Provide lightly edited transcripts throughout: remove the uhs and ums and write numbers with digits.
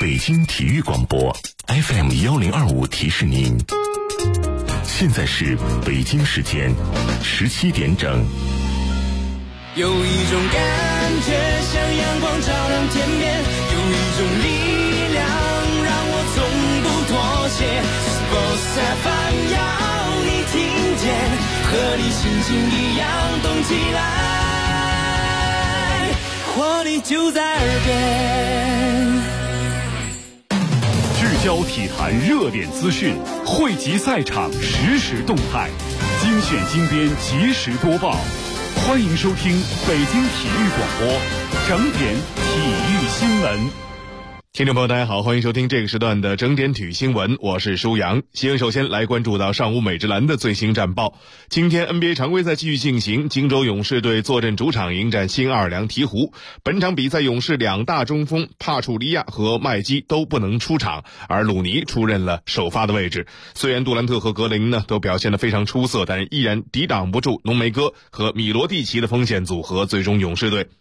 北京体育广播 FM1025 提示您，现在是北京时间17点整。 有一种感觉像阳光照亮天边，有一种力量让我从不妥协。Sports FM 要你听见，和你心情一样动起来，活力就在耳边。 聚焦体坛热点资讯，汇集赛场实时动态，精选精编及时播报。欢迎收听北京体育广播整点体育新闻。 听众朋友大家好，欢迎收听这个时段的整点体育新闻，我是舒阳。新闻首先来关注到上午美职篮的最新战报。今天 NBA 常规赛继续进行，金州勇士队坐镇主场迎战新奥尔良鹈鹕。本场比赛勇士两大中锋帕楚利亚和麦基都不能出场，而鲁尼出任了首发的位置。虽然杜兰特和格林呢都表现得非常出色，但依然抵挡不住浓眉哥和米罗蒂奇的锋线组合，最终勇士队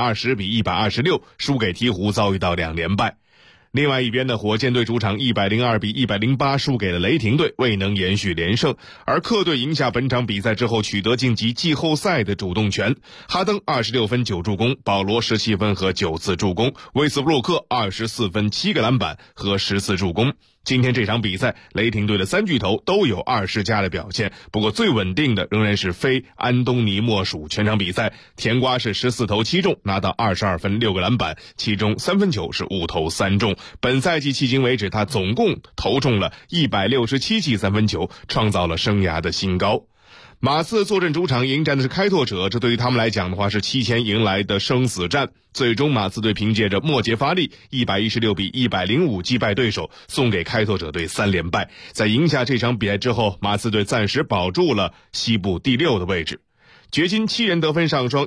120-126输给鹈鹕，遭遇到2连败。另外一边的火箭队主场102-108输给了雷霆队，未能延续连胜。而客队赢下本场比赛之后，取得晋级季后赛的主动权。哈登26分9助攻，保罗17分和9次助攻，威斯布鲁克24分7个篮板和14助攻。今天这场比赛，雷霆队的3巨头都有20加的表现，不过最稳定的仍然是非安东尼莫属。全场比赛，甜瓜是14投7中，拿到22分6个篮板，其中3分球是5投3中。本赛季迄今为止，他总共投中了167记3分球，创造了生涯的新高。马刺坐镇主场迎战的是开拓者，这对于他们来讲的话是期前迎来的生死战。最终马刺队凭借着末节发力116-105击败对手，送给开拓者队3连败。在赢下这场比赛之后，马刺队暂时保住了西部第6的位置。掘金7人得分上双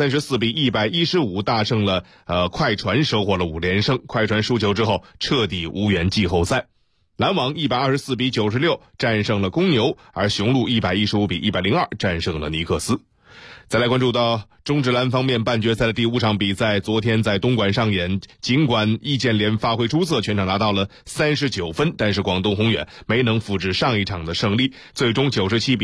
134-115大胜了快船，收获了5连胜。快船输球之后彻底无缘季后赛。篮网124-96战胜了公牛，而雄鹿115-102战胜了尼克斯。再来关注到中职篮方面，半决赛的第5场比赛昨天在东莞上演，尽管易建联发挥出色，全场拿到了39分，但是广东宏远没能复制上一场的胜利，最终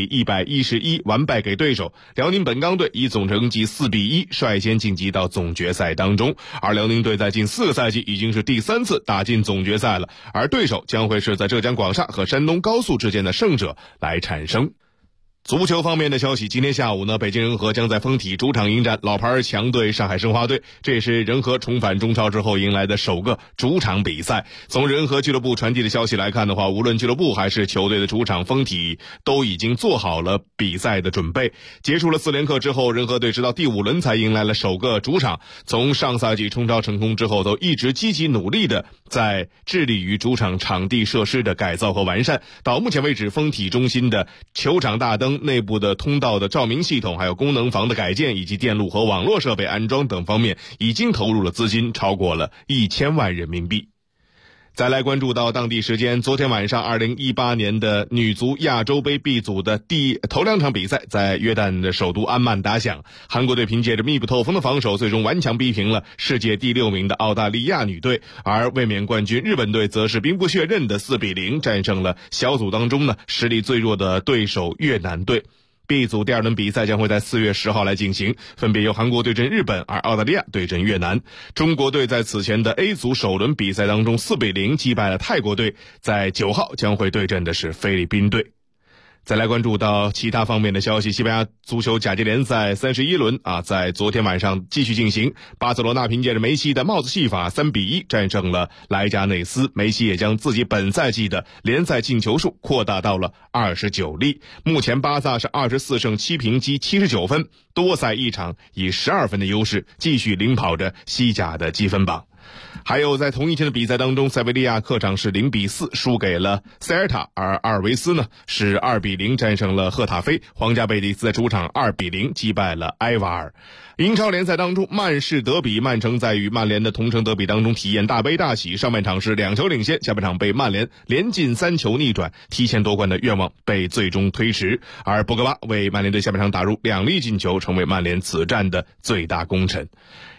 97-111完败给对手。辽宁本钢队以总成绩4-1率先晋级到总决赛当中，而辽宁队在近4个赛季已经是第3次打进总决赛了，而对手将会是在浙江广厦和山东高速之间的胜者来产生。足球方面的消息，今天下午呢，北京人和将在丰体主场迎战老牌强队上海申花队，这也是人和重返中超之后迎来的首个主场比赛。从人和俱乐部传递的消息来看的话，无论俱乐部还是球队的主场丰体都已经做好了比赛的准备。结束了4连客之后，人和队直到第5轮才迎来了首个主场。从上赛季冲超成功之后，都一直积极努力的在致力于主场场地设施的改造和完善。到目前为止，丰体中心的球场大灯、内部的通道的照明系统，还有功能房的改建以及电路和网络设备安装等方面，已经投入了资金超过了1000万人民币。再来关注到当地时间昨天晚上2018年的女足亚洲杯 B 组的头2场比赛在约旦的首都安曼打响。韩国队凭借着密不透风的防守，最终顽强逼平了世界第6名的澳大利亚女队，而卫冕冠军日本队则是兵不血刃的4-0战胜了小组当中呢实力最弱的对手越南队。B 组第2轮比赛将会在4月10号来进行，分别由韩国对阵日本，而澳大利亚对阵越南。中国队在此前的 A 组首轮比赛当中4-0击败了泰国队，在9号将会对阵的是菲律宾队。再来关注到其他方面的消息，西班牙足球甲级联赛31轮在昨天晚上继续进行。巴塞罗那凭借着梅西的帽子戏法3-1战胜了莱加内斯，梅西也将自己本赛季的联赛进球数扩大到了29粒。目前巴萨是24胜7平积79分，多赛1场以12分的优势继续领跑着西甲的积分榜。还有在同一天的比赛当中，塞维利亚客场是0-4输给了塞尔塔，而阿尔维斯呢是2-0战胜了赫塔菲。皇家贝蒂斯在主场2-0击败了埃瓦尔。英超联赛当中，曼市德比，曼城在与曼联的同城德比当中体验大悲大喜，上半场是2球领先，下半场被曼联连进3球逆转，提前夺冠的愿望被最终推迟，而博格巴为曼联队下半场打入2粒进球，成为曼联此战的最大功臣。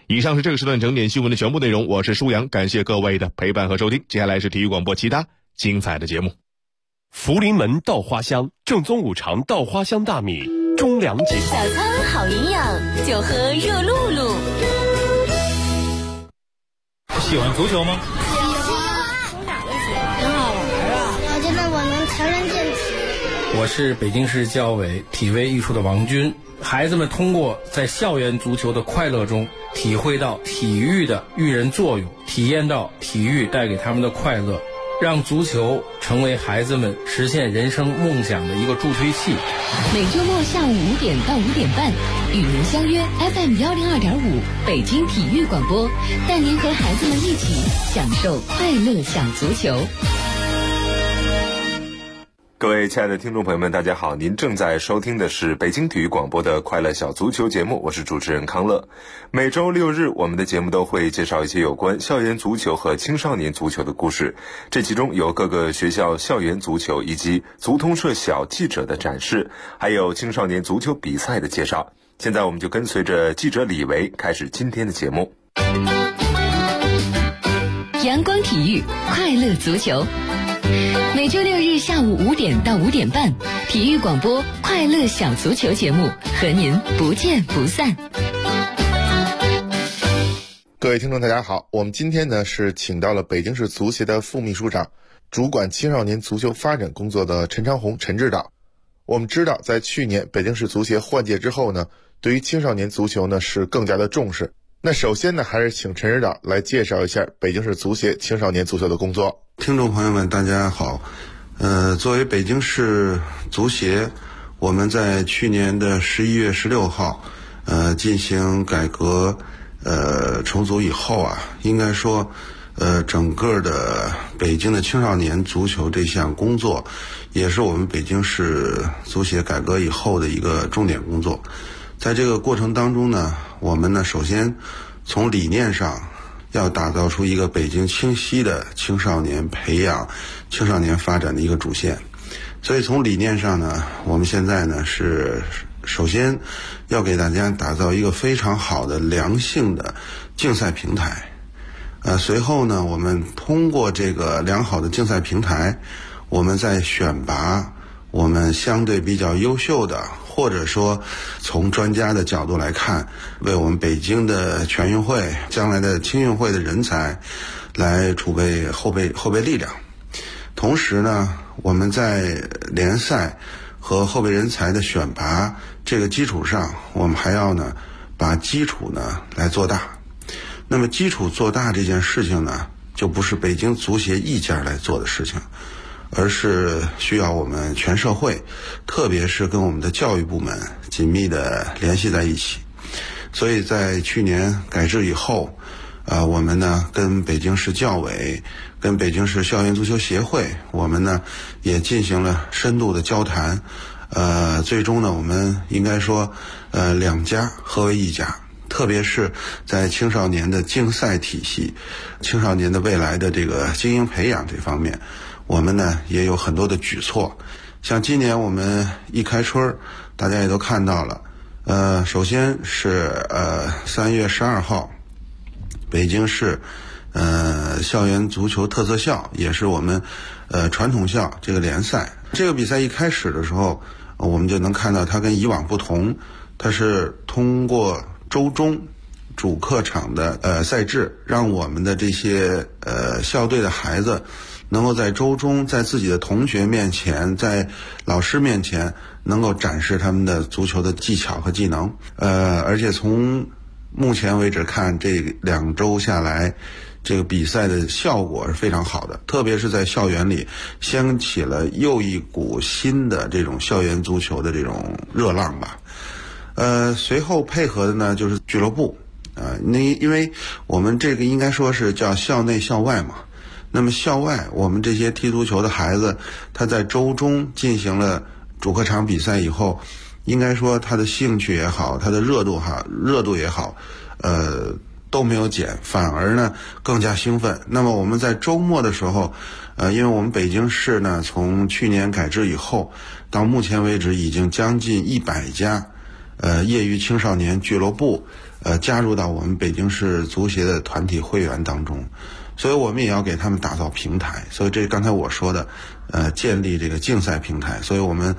以上是这个时段整点新闻的全部内容，我是舒阳，感谢各位的陪伴和收听。接下来是体育广播其他精彩的节目。 福临门稻花香，正宗五常稻花香大米，中粮节。 早餐好营养，就喝热露露。 喜欢足球吗？ 喜欢。哪个喜欢？很好玩啊！我觉得我能强身健体。 我是北京市教委体卫艺术的王军。孩子们通过在校园足球的快乐中，体会到体育的育人作用，体验到体育带给他们的快乐，让足球成为孩子们实现人生梦想的一个助推器。 每周末下午5点到5点半，与您相约 FM 102.5北京体育广播，带您和孩子们一起享受快乐小足球。 各位亲爱的听众朋友们，大家好，您正在收听的是北京体育广播的快乐小足球节目，我是主持人康乐。每周6日，我们的节目都会介绍一些有关校园足球和青少年足球的故事，这其中有各个学校校园足球以及足通社小记者的展示，还有青少年足球比赛的介绍。现在我们就跟随着记者李维开始今天的节目。 阳光体育，快乐足球。每周6日下午5点到5点半，体育广播快乐小足球节目和您不见不散。 各位听众大家好，我们今天呢是请到了北京市足协的副秘书长，主管青少年足球发展工作的陈长红陈指导。我们知道在去年北京市足协换届之后呢，对于青少年足球呢是更加的重视。那首先呢还是请陈指导来介绍一下北京市足协青少年足球的工作。 听众朋友们大家好，作为北京市足协，我们在去年的11月16号进行改革重组以后啊，应该说整个的北京的青少年足球这项工作也是我们北京市足协改革以后的一个重点工作。在这个过程当中呢，我们呢首先从理念上要打造出一个北京清晰的青少年培养、青少年发展的一个主线。所以从理念上呢，我们现在呢是首先要给大家打造一个非常好的良性的竞赛平台。随后呢，我们通过这个良好的竞赛平台，我们再选拔我们相对比较优秀的，或者说从专家的角度来看，为我们北京的全运会、将来的青运会的人才来储备后备力量。同时呢，我们在联赛和后备人才的选拔这个基础上，我们还要呢把基础呢来做大。那么基础做大这件事情呢，就不是北京足协一家来做的事情，而是需要我们全社会，特别是跟我们的教育部门紧密的联系在一起。所以在去年改制以后，我们呢跟北京市教委、跟北京市校园足球协会，我们呢也进行了深度的交谈。最终呢，我们应该说，两家合为一家。特别是在青少年的竞赛体系、青少年的未来的这个精英培养这方面，我们呢也有很多的举措。像今年我们一开春，大家也都看到了，首先是3月12号，北京市校园足球特色校，也是我们传统校这个联赛。这个比赛一开始的时候，我们就能看到它跟以往不同，它是通过周中主客场的赛制，让我们的这些校队的孩子能够在周中在自己的同学面前，在老师面前能够展示他们的足球的技巧和技能。而且从目前为止看，这2周下来，这个比赛的效果是非常好的，特别是在校园里掀起了又一股新的这种校园足球的这种热浪吧。随后配合的呢就是俱乐部，因为我们这个应该说是叫校内校外嘛。那么校外，我们这些踢足球的孩子，他在周中进行了主客场比赛以后，应该说他的兴趣也好，他的热度也好，都没有减，反而呢更加兴奋。那么我们在周末的时候，因为我们北京市呢从去年改制以后，到目前为止已经将近100家业余青少年俱乐部，加入到我们北京市足协的团体会员当中，所以我们也要给他们打造平台。所以这刚才我说的，建立这个竞赛平台。所以我们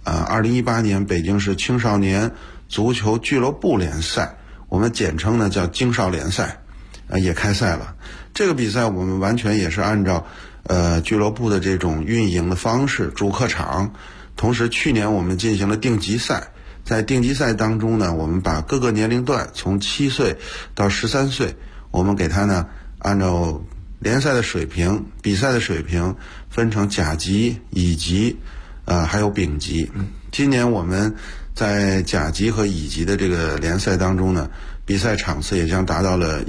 2018年北京市青少年足球俱乐部联赛，我们简称呢叫京少联赛，也开赛了。这个比赛我们完全也是按照俱乐部的这种运营的方式，主客场。同时去年我们进行了定级赛，在定级赛当中呢，我们把各个年龄段从7岁到13岁，我们给他呢按照联赛的水平、比赛的水平分成甲级、乙级，还有丙级。今年我们在甲级和乙级的这个联赛当中呢，比赛场次也将达到了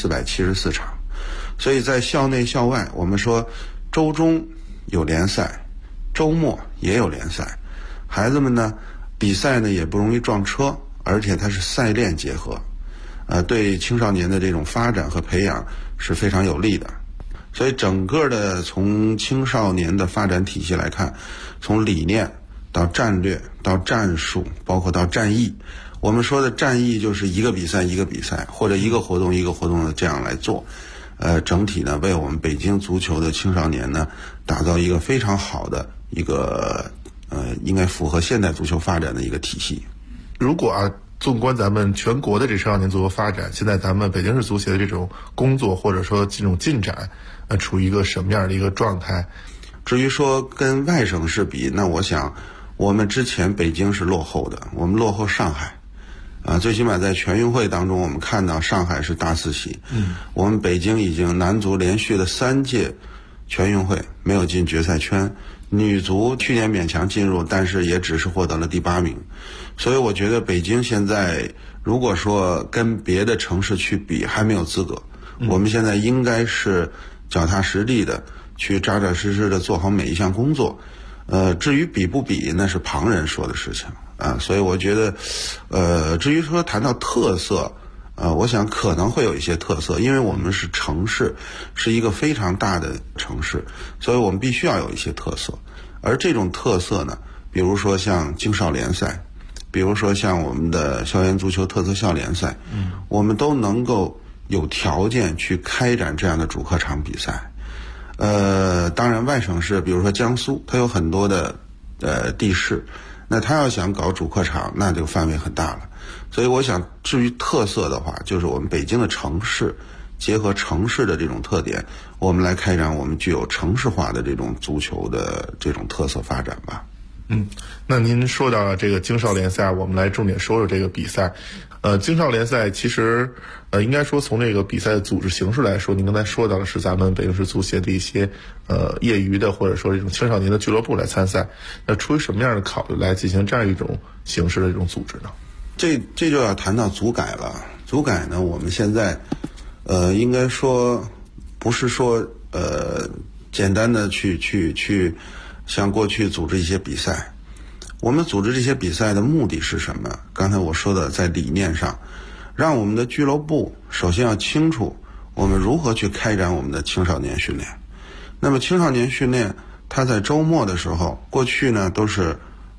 1474场。所以在校内校外，我们说周中有联赛，周末也有联赛。孩子们呢比赛呢也不容易撞车，而且它是赛练结合，对青少年的这种发展和培养是非常有利的。所以整个的从青少年的发展体系来看，从理念到战略到战术，包括到战役，我们说的战役就是一个比赛一个比赛，或者一个活动一个活动的这样来做，整体呢为我们北京足球的青少年呢打造一个非常好的一个应该符合现代足球发展的一个体系。 如果纵观咱们全国的这青少年足球发展，现在咱们北京市足协的这种工作或者说这种进展，处于一个什么样的一个状态？ 至于说跟外省市比，那我想我们之前北京是落后的，我们落后上海。最起码在全运会当中，我们看到上海是大四喜。我们北京已经男足连续的3届全运会没有进决赛圈，女足去年勉强进入，但是也只是获得了第8名。所以我觉得北京现在如果说跟别的城市去比，还没有资格。我们现在应该是脚踏实地的去扎扎实实的做好每一项工作。至于比不比，那是旁人说的事情啊。所以我觉得，至于说谈到特色，我想可能会有一些特色，因为我们是城市，是一个非常大的城市，所以我们必须要有一些特色。而这种特色呢，比如说像京少联赛，比如说像我们的校园足球特色校联赛，我们都能够有条件去开展这样的主客场比赛。当然外省市，比如说江苏，它有很多的地势，那它要想搞主客场，那就范围很大了。所以我想至于特色的话，就是我们北京的城市结合城市的这种特点，我们来开展我们具有城市化的这种足球的这种特色发展吧。 那您说到了这个京少联赛，我们来重点说说这个比赛。京少联赛其实应该说从这个比赛的组织形式来说，您刚才说到的是咱们北京市足协的一些业余的或者说这种青少年的俱乐部来参赛。那出于什么样的考虑来进行这样一种形式的这种组织呢？ 这就要谈到足改了。足改呢，我们现在应该说不是说简单的去像过去组织一些比赛。我们组织这些比赛的目的是什么？刚才我说的，在理念上，让我们的俱乐部首先要清楚我们如何去开展我们的青少年训练。那么青少年训练，它在周末的时候，过去呢都是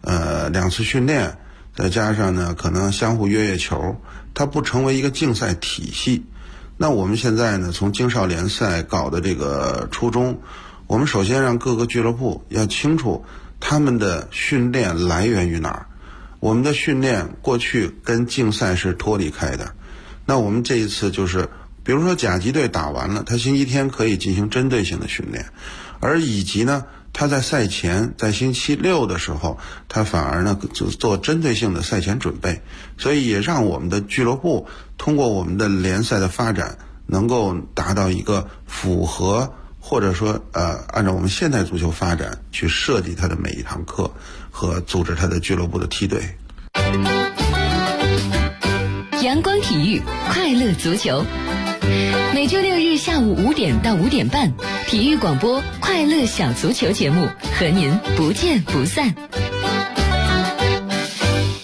2次训练，再加上呢可能相互约球，它不成为一个竞赛体系。那我们现在呢，从京少联赛搞的这个初衷，我们首先让各个俱乐部要清楚他们的训练来源于哪儿。我们的训练过去跟竞赛是脱离开的，那我们这一次就是比如说甲级队打完了，他星期天可以进行针对性的训练，而乙级呢，他在赛前在星期六的时候，他反而呢做针对性的赛前准备。所以也让我们的俱乐部通过我们的联赛的发展，能够达到一个符合或者说按照我们现代足球发展去设计它的每一堂课和组织它的俱乐部的梯队。 阳光体育，快乐足球。每周六日下午5点到5点半，体育广播快乐小足球节目和您不见不散。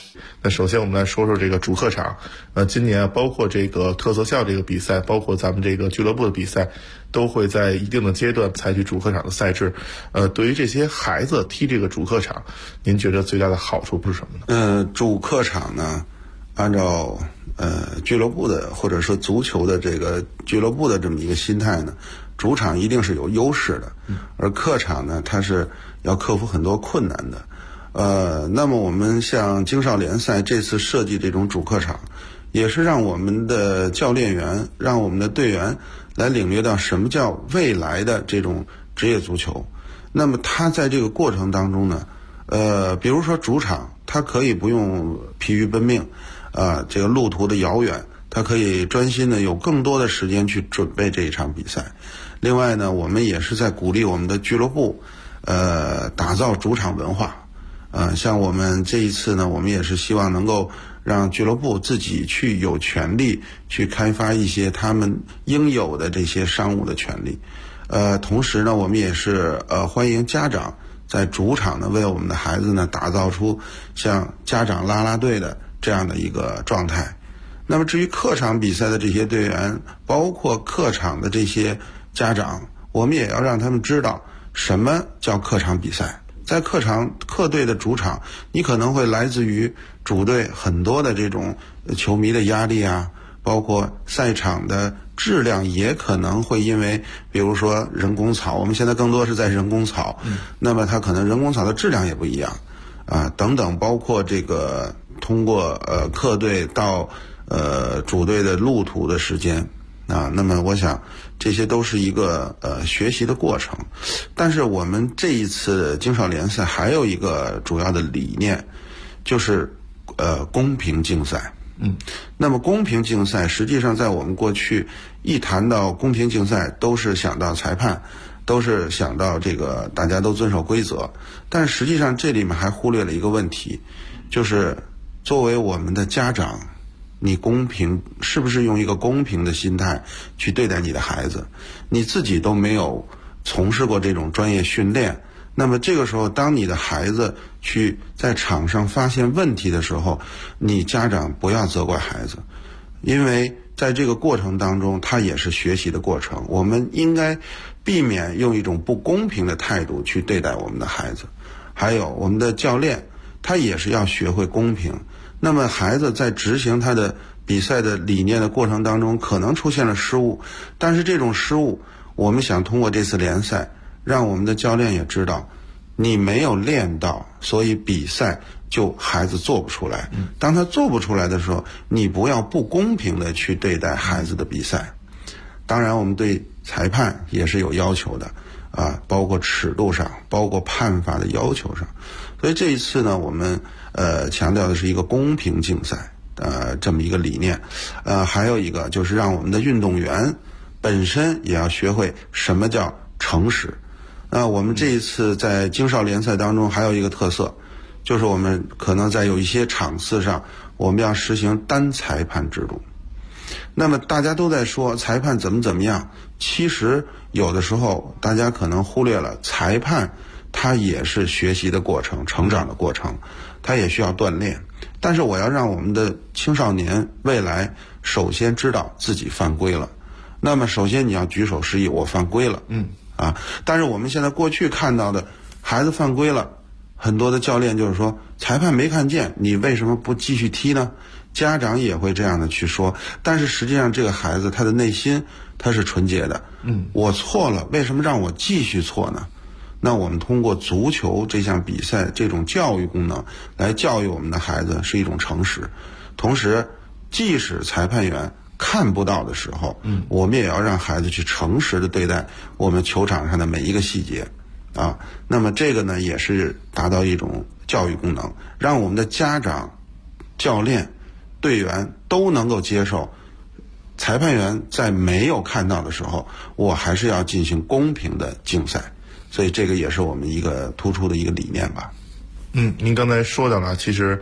那首先我们来说说这个主客场。今年包括这个特色校这个比赛，包括咱们这个俱乐部的比赛，都会在一定的阶段采取主客场的赛制。对于这些孩子踢这个主客场，您觉得最大的好处是什么呢？主客场呢，按照俱乐部的或者说足球的这个俱乐部的这么一个心态呢，主场一定是有优势的，而客场呢，它是要克服很多困难的。那么我们像青少联赛这次设计这种主客场，也是让我们的教练员、让我们的队员来领略到什么叫未来的这种职业足球。那么他在这个过程当中呢，比如说主场，他可以不用疲于奔命，这个路途的遥远，他可以专心的有更多的时间去准备这一场比赛。另外呢，我们也是在鼓励我们的俱乐部，打造主场文化。像我们这一次呢，我们也是希望能够让俱乐部自己去有权利去开发一些他们应有的这些商务的权利。同时呢，我们也是欢迎家长在主场呢为我们的孩子呢打造出像家长啦啦队的这样的一个状态。那么至于客场比赛的这些队员，包括客场的这些家长，我们也要让他们知道什么叫客场比赛。在客队的主场，你可能会来自于主队很多的这种球迷的压力啊，包括赛场的质量也可能会因为比如说人工草，我们现在更多是在人工草，那么它可能人工草的质量也不一样等等，包括这个通过客队到主队的路途的时间那么我想这些都是一个学习的过程。但是我们这一次青少联赛还有一个主要的理念，就是公平竞赛。那么公平竞赛实际上在我们过去一谈到公平竞赛，都是想到裁判，都是想到这个大家都遵守规则。但实际上这里面还忽略了一个问题，就是作为我们的家长，你公平是不是用一个公平的心态去对待你的孩子？你自己都没有从事过这种专业训练，那么这个时候当你的孩子去在场上发现问题的时候，你家长不要责怪孩子，因为在这个过程当中他也是学习的过程，我们应该避免用一种不公平的态度去对待我们的孩子。还有我们的教练，他也是要学会公平。那么孩子在执行他的比赛的理念的过程当中，可能出现了失误，但是这种失误我们想通过这次联赛让我们的教练也知道，你没有练到，所以比赛就孩子做不出来。当他做不出来的时候，你不要不公平的去对待孩子的比赛。当然我们对裁判也是有要求的包括尺度上，包括判罚的要求上。所以这一次呢，我们强调的是一个公平竞赛这么一个理念。还有一个就是让我们的运动员本身也要学会什么叫诚实。我们这一次在青少联赛当中还有一个特色，就是我们可能在有一些场次上我们要实行单裁判制度。那么大家都在说裁判怎么样，其实有的时候大家可能忽略了，裁判他也是学习的过程，成长的过程，他也需要锻炼。但是我要让我们的青少年未来首先知道自己犯规了，那么首先你要举手示意，我犯规了。但是我们现在过去看到的孩子犯规了，很多的教练就是说裁判没看见，你为什么不继续踢呢？家长也会这样的去说，但是实际上这个孩子他的内心他是纯洁的。我错了，为什么让我继续错呢？那我们通过足球这项比赛这种教育功能来教育我们的孩子是一种诚实。同时即使裁判员看不到的时候，我们也要让孩子去诚实的对待我们球场上的每一个细节那么这个呢也是达到一种教育功能，让我们的家长、教练、队员都能够接受裁判员在没有看到的时候，我还是要进行公平的竞赛。所以这个也是我们一个突出的一个理念吧。 您刚才说到了，其实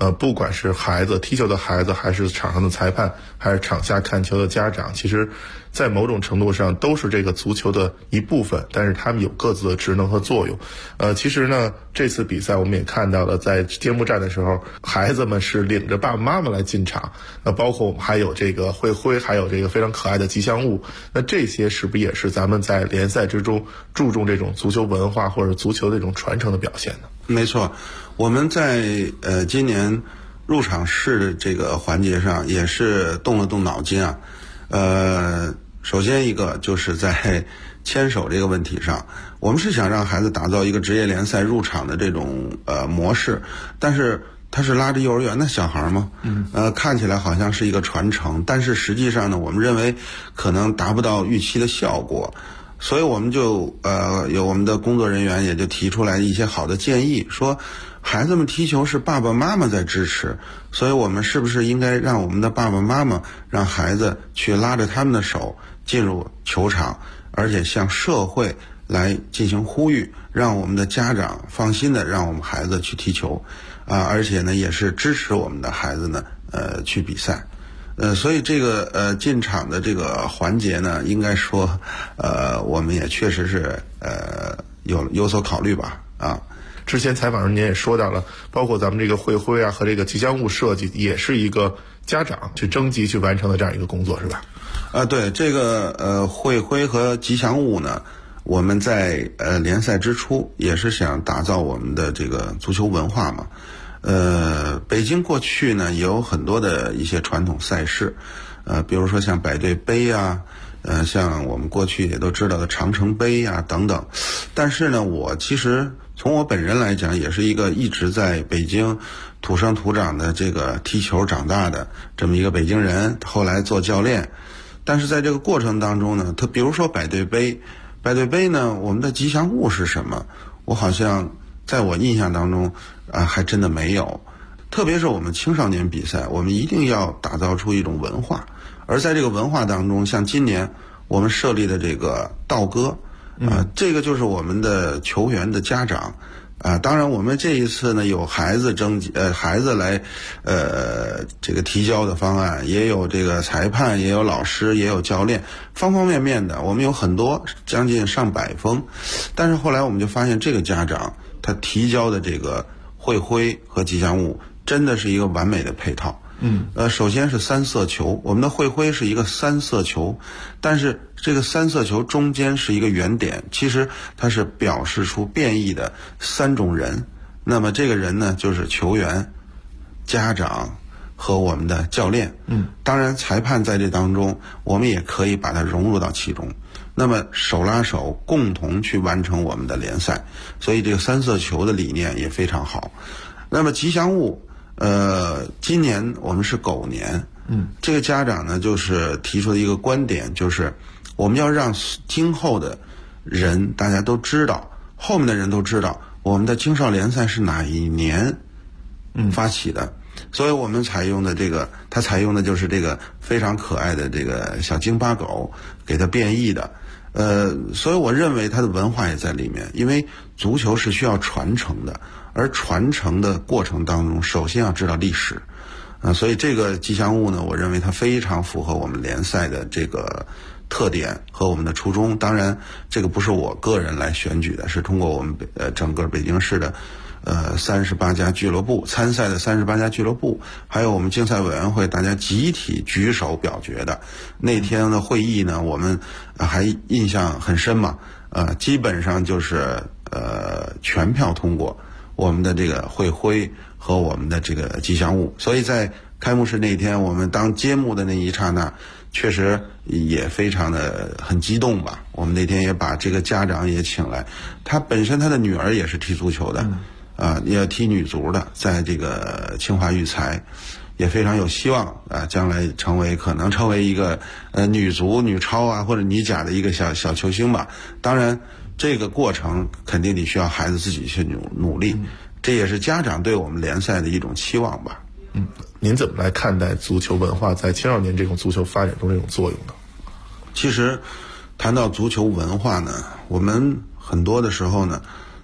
不管是孩子踢球的孩子，还是场上的裁判，还是场下看球的家长，其实在某种程度上都是这个足球的一部分，但是他们有各自的职能和作用。其实呢，这次比赛我们也看到了，在揭幕战的时候，孩子们是领着爸爸妈妈来进场，包括我们还有这个慧慧，还有这个非常可爱的吉祥物，那这些是不是也是咱们在联赛之中注重这种足球文化或者足球这种传承的表现呢？ 没错，我们在今年入场式这个环节上也是动了动脑筋啊。首先一个就是在牵手这个问题上，我们是想让孩子打造一个职业联赛入场的这种模式，但是他是拉着幼儿园的小孩吗？看起来好像是一个传承，但是实际上呢，我们认为可能达不到预期的效果。所以我们就有我们的工作人员也就提出来一些好的建议，说孩子们踢球是爸爸妈妈在支持，所以我们是不是应该让我们的爸爸妈妈让孩子去拉着他们的手进入球场，而且向社会来进行呼吁，让我们的家长放心的让我们孩子去踢球而且呢也是支持我们的孩子呢去比赛。所以这个进场的这个环节呢，应该说我们也确实是有所考虑吧啊。 之前采访时您也说到了，包括咱们这个慧慧啊和这个吉祥物设计，也是一个家长去征集去完成的这样一个工作，是吧？ 对，这个慧慧和吉祥物呢，我们在联赛之初也是想打造我们的这个足球文化嘛。北京过去呢也有很多的一些传统赛事，比如说像百对杯啊，像我们过去也都知道的长城杯啊等等。但是呢，我其实从我本人来讲，也是一个一直在北京土生土长的这个踢球长大的这么一个北京人，后来做教练。但是在这个过程当中呢，比如说百对杯呢，我们的吉祥物是什么？我好像在我印象当中还真的没有。特别是我们青少年比赛，我们一定要打造出一种文化，而在这个文化当中，像今年我们设立的这个道歌这个就是我们的球员的家长当然我们这一次呢有孩子孩子来这个提交的方案，也有这个裁判，也有老师，也有教练，方方面面的，我们有很多将近上百封。但是后来我们就发现，这个家长他提交的这个慧慧和吉祥物真的是一个完美的配套。首先是三色球，我们的慧慧是一个三色球，但是这个三色球中间是一个圆点，其实它是表示出变异的三种人。那么这个人呢，就是球员、家长和我们的教练。当然裁判在这当中，我们也可以把它融入到其中。那么手拉手共同去完成我们的联赛，所以这个三色球的理念也非常好。那么吉祥物今年我们是狗年，这个家长呢就是提出的一个观点，就是我们要让今后的人大家都知道，后面的人都知道我们的青少联赛是哪一年发起的。所以我们采用的它采用的就是这个非常可爱的这个小京巴狗，给它变异的。所以我认为它的文化也在里面，因为足球是需要传承的，而传承的过程当中，首先要知道历史。所以这个吉祥物呢，我认为它非常符合我们联赛的这个特点和我们的初衷。当然，这个不是我个人来选举的，是通过我们整个北京市的38家俱乐部参赛的38家俱乐部，还有我们竞赛委员会，大家集体举手表决的。那天的会议呢，我们还印象很深嘛，基本上就是全票通过我们的这个慧慧和我们的这个吉祥物。所以在开幕式那天，我们当揭幕的那一刹那，确实也非常的很激动吧。我们那天也把这个家长也请来，他本身他的女儿也是踢足球的。也踢女足的，在这个清华育才，也非常有希望将来可能成为一个女足、女超啊或者女甲的一个小球星吧。当然，这个过程肯定得需要孩子自己去努力，这也是家长对我们联赛的一种期望吧。 您怎么来看待足球文化在青少年这种足球发展中这种作用呢？ 其实谈到足球文化呢，我们很多的时候呢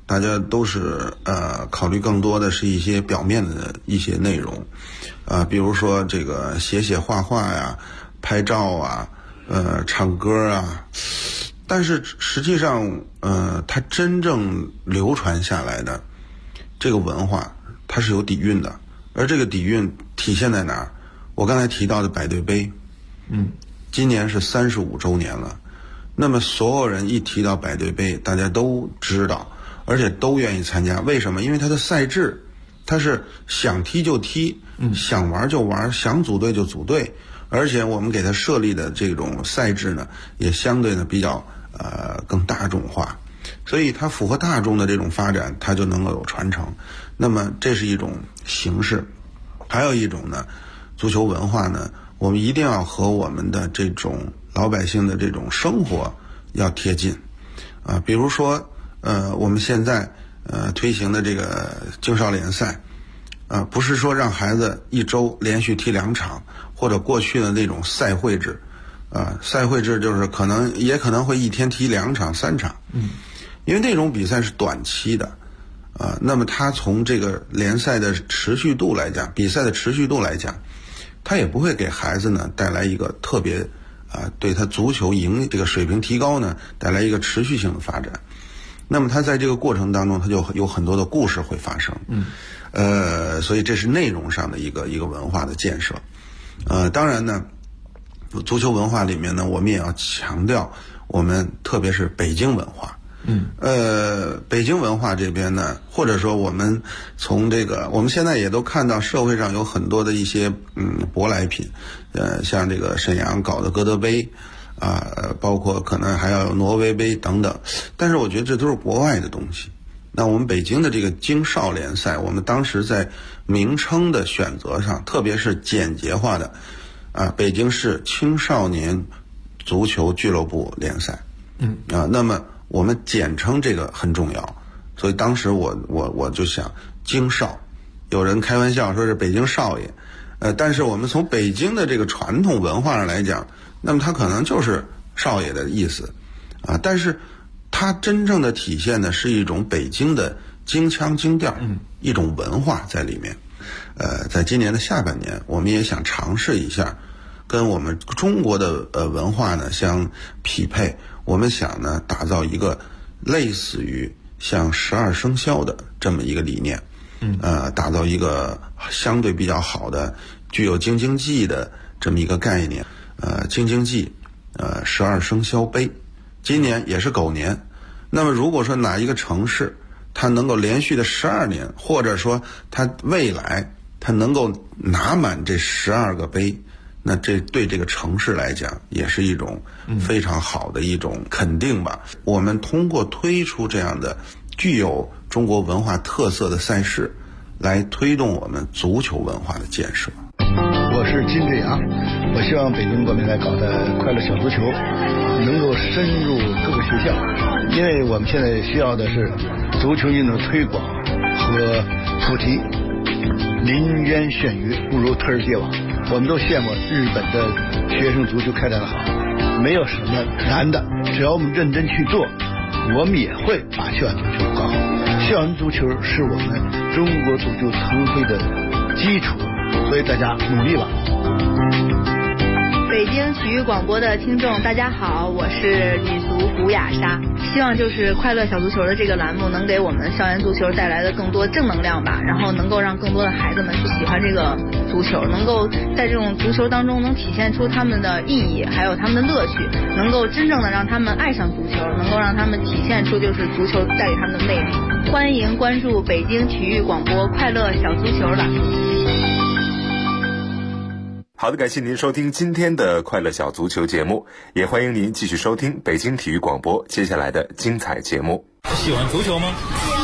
大家都是考虑更多的是一些表面的一些内容，比如说这个写画画呀、拍照啊、唱歌啊，但是实际上它真正流传下来的这个文化，它是有底蕴的，而这个底蕴体现在哪儿？我刚才提到的百对杯，今年是35周年了。那么所有人一提到百对杯，大家都知道，而且都愿意参加。为什么？因为它的赛制，它是想踢就踢，想玩就玩，想组队就组队，而且我们给它设立的这种赛制呢，也相对呢比较更大众化，所以它符合大众的这种发展，它就能够有传承。那么这是一种形式，还有一种呢，足球文化呢，我们一定要和我们的这种老百姓的这种生活要贴近比如说我们现在推行的这个青少联赛不是说让孩子一周连续踢2场，或者过去的那种赛会制赛会制就是也可能会一天踢2场3场，因为那种比赛是短期的那么他从这个联赛的持续度来讲，比赛的持续度来讲，他也不会给孩子呢带来一个特别对他足球这个水平提高呢带来一个持续性的发展。那么他在这个过程当中，他就有很多的故事会发生。所以这是内容上的一个文化的建设。当然呢，足球文化里面呢，我们也要强调我们特别是北京文化。北京文化这边呢，或者说我们从这个，我们现在也都看到社会上有很多的一些舶来品，像这个沈阳搞的歌德杯包括可能还要有挪威杯等等，但是我觉得这都是国外的东西。那我们北京的这个京少联赛，我们当时在名称的选择上，特别是简洁化的北京市青少年足球俱乐部联赛，那么我们简称这个很重要，所以当时我就想京少，有人开玩笑说是北京少爷，但是我们从北京的这个传统文化上来讲，那么它可能就是少爷的意思但是它真正的体现的是一种北京的京腔京调，一种文化在里面。在今年的下半年，我们也想尝试一下跟我们中国的文化呢相匹配，我们想呢打造一个类似于像12生肖的这么一个理念，打造一个相对比较好的具有京津冀的这么一个概念，京津冀12生肖杯，今年也是狗年。那么如果说哪一个城市它能够连续的12年，或者说它未来它能够拿满这12个杯，那这对这个城市来讲也是一种非常好的一种肯定吧。我们通过推出这样的具有中国文化特色的赛事，来推动我们足球文化的建设。 我是金志阳，我希望北京国民来搞的快乐小足球能够深入各个学校，因为我们现在需要的是足球运动推广和普及。林渊炫鱼不如推而皆网，我们都羡慕日本的学生足球开展的好，没有什么难的，只要我们认真去做，我们也会把校园足球搞好。校园足球是我们中国足球腾飞的基础，所以大家努力吧。 北京体育广播的听众大家好，我是女足古雅莎，希望就是快乐小足球的这个栏目能给我们校园足球带来的更多正能量吧，然后能够让更多的孩子们去喜欢这个足球，能够在这种足球当中能体现出他们的意义还有他们的乐趣，能够真正的让他们爱上足球，能够让他们体现出就是足球带给他们的魅力。欢迎关注北京体育广播快乐小足球栏目。 好的，感谢您收听今天的快乐小足球节目，也欢迎您继续收听北京体育广播接下来的精彩节目。 喜欢足球吗？ 喜